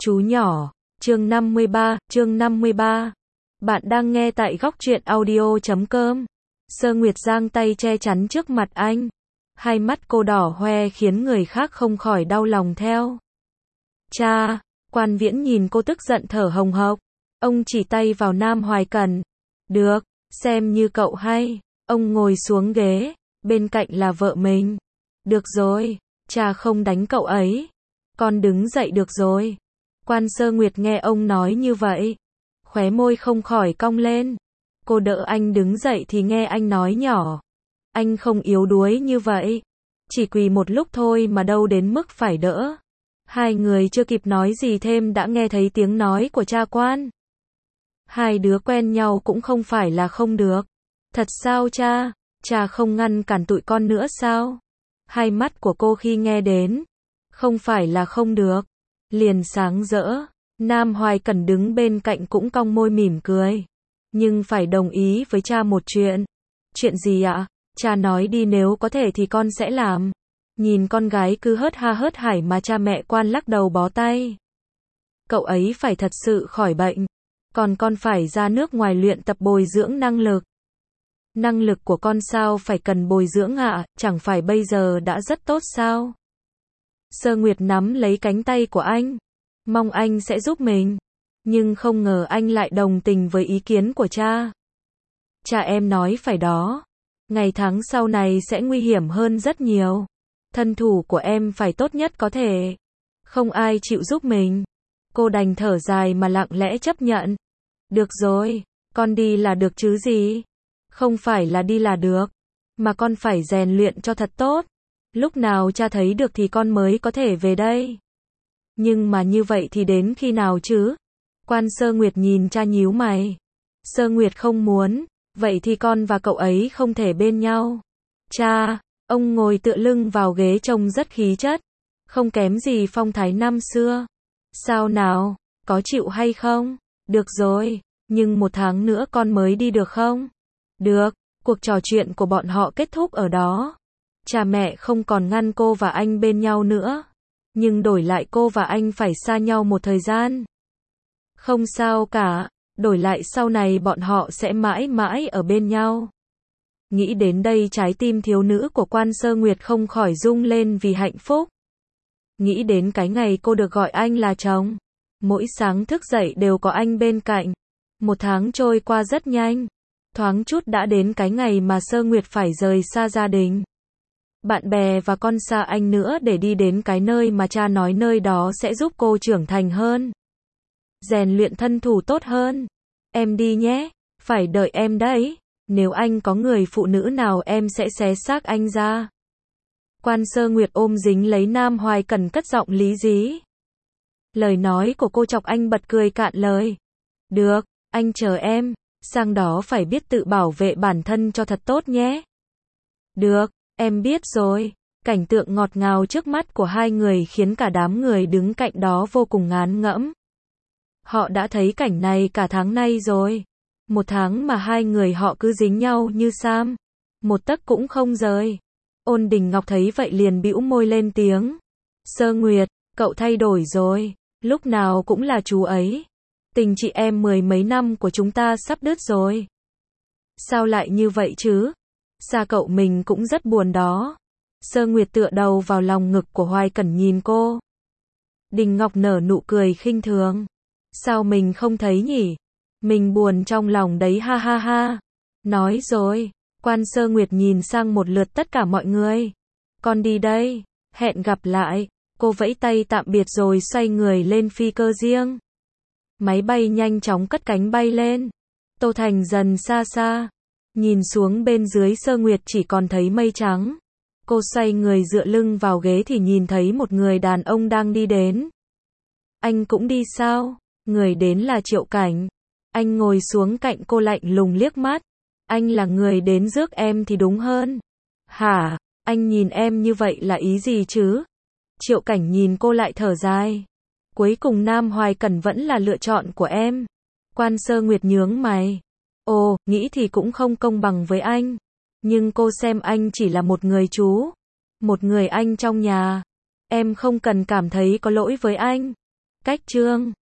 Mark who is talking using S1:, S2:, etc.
S1: Chú nhỏ, chương 53. Bạn đang nghe tại góc truyện audio.com. Sơ Nguyệt giang tay che chắn trước mặt anh. Hai mắt cô đỏ hoe khiến người khác không khỏi đau lòng theo. Cha, Quan Viễn nhìn cô tức giận thở hồng hộc. Ông chỉ tay vào Nam Hoài Cẩn. Được, xem như cậu hay. Ông ngồi xuống ghế, bên cạnh là vợ mình. Được rồi, cha không đánh cậu ấy. Con đứng dậy được rồi. Quan Sơ Nguyệt nghe ông nói như vậy, khóe môi không khỏi cong lên. Cô đỡ anh đứng dậy thì nghe anh nói nhỏ. Anh không yếu đuối như vậy. Chỉ quỳ một lúc thôi mà đâu đến mức phải đỡ. Hai người chưa kịp nói gì thêm đã nghe thấy tiếng nói của cha Quan. Hai đứa quen nhau cũng không phải là không được. Thật sao cha? Cha không ngăn cản tụi con nữa sao? Hai mắt của cô khi nghe đến. Không phải là không được. Liền sáng rỡ. Nam Hoài Cẩn đứng bên cạnh cũng cong môi mỉm cười. Nhưng phải đồng ý với cha một chuyện. Chuyện gì ạ? Cha nói đi, nếu có thể thì con sẽ làm. Nhìn con gái cứ hớt ha hớt hải mà cha mẹ Quan lắc đầu bó tay. Cậu ấy phải thật sự khỏi bệnh. Còn con phải ra nước ngoài luyện tập bồi dưỡng năng lực. Năng lực của con sao phải cần bồi dưỡng ạ? Chẳng phải bây giờ đã rất tốt sao? Sơ Nguyệt nắm lấy cánh tay của anh. Mong anh sẽ giúp mình. Nhưng không ngờ anh lại đồng tình với ý kiến của cha. Cha em nói phải đó. Ngày tháng sau này sẽ nguy hiểm hơn rất nhiều. Thân thủ của em phải tốt nhất có thể. Không ai chịu giúp mình. Cô đành thở dài mà lặng lẽ chấp nhận. Được rồi, con đi là được chứ gì. Không phải là đi là được. Mà con phải rèn luyện cho thật tốt. Lúc nào cha thấy được thì con mới có thể về đây. Nhưng mà như vậy thì đến khi nào chứ? Quan Sơ Nguyệt nhìn cha nhíu mày. Sơ Nguyệt không muốn, vậy thì con và cậu ấy không thể bên nhau. Cha, ông ngồi tựa lưng vào ghế trông rất khí chất. Không kém gì phong thái năm xưa. Sao nào, có chịu hay không? Được rồi, nhưng 1 tháng nữa con mới đi được không? Được, cuộc trò chuyện của bọn họ kết thúc ở đó. Cha mẹ không còn ngăn cô và anh bên nhau nữa. Nhưng đổi lại cô và anh phải xa nhau một thời gian. Không sao cả, đổi lại sau này bọn họ sẽ mãi mãi ở bên nhau. Nghĩ đến đây trái tim thiếu nữ của Quan Sơ Nguyệt không khỏi rung lên vì hạnh phúc. Nghĩ đến cái ngày cô được gọi anh là chồng. Mỗi sáng thức dậy đều có anh bên cạnh. 1 tháng trôi qua rất nhanh. Thoáng chút đã đến cái ngày mà Sơ Nguyệt phải rời xa gia đình. Bạn bè và con xa anh nữa để đi đến cái nơi mà cha nói nơi đó sẽ giúp cô trưởng thành hơn. Rèn luyện thân thủ tốt hơn. Em đi nhé, phải đợi em đấy. Nếu anh có người phụ nữ nào em sẽ xé xác anh ra. Quan Sơ Nguyệt ôm dính lấy Nam Hoài Cẩn cất giọng lý dí. Lời nói của cô chọc anh bật cười cạn lời. Được, anh chờ em, sang đó phải biết tự bảo vệ bản thân cho thật tốt nhé. Được, em biết rồi. Cảnh tượng ngọt ngào trước mắt của hai người khiến cả đám người đứng cạnh đó vô cùng ngán ngẫm. Họ đã thấy cảnh này cả tháng nay rồi. 1 tháng mà hai người họ cứ dính nhau như sam. Một tấc cũng không rời. Ôn Đình Ngọc thấy vậy liền bĩu môi lên tiếng. Sơ Nguyệt, cậu thay đổi rồi. Lúc nào cũng là chú ấy. Tình chị em 10 mấy năm của chúng ta sắp đứt rồi. Sao lại như vậy chứ? Xa cậu mình cũng rất buồn đó. Sơ Nguyệt tựa đầu vào lòng ngực của Hoài Cẩn nhìn cô. Đình Ngọc nở nụ cười khinh thường. Sao mình không thấy nhỉ? Mình buồn trong lòng đấy ha ha ha. Nói rồi. Quan Sơ Nguyệt nhìn sang một lượt tất cả mọi người. Con đi đây. Hẹn gặp lại. Cô vẫy tay tạm biệt rồi xoay người lên phi cơ riêng. Máy bay nhanh chóng cất cánh bay lên. Tô Thành dần xa xa. Nhìn xuống bên dưới Sơ Nguyệt chỉ còn thấy mây trắng. Cô xoay người dựa lưng vào ghế thì nhìn thấy một người đàn ông đang đi đến. Anh cũng đi sao? Người đến là Triệu Cảnh. Anh ngồi xuống cạnh cô lạnh lùng liếc mắt. Anh là người đến rước em thì đúng hơn. Hả? Anh nhìn em như vậy là ý gì chứ? Triệu Cảnh nhìn cô lại thở dài. Cuối cùng Nam Hoài Cẩn vẫn là lựa chọn của em. Quan Sơ Nguyệt nhướng mày. Ồ, nghĩ thì cũng không công bằng với anh. Nhưng cô xem anh chỉ là một người chú. Một người anh trong nhà. Em không cần cảm thấy có lỗi với anh. Cách chương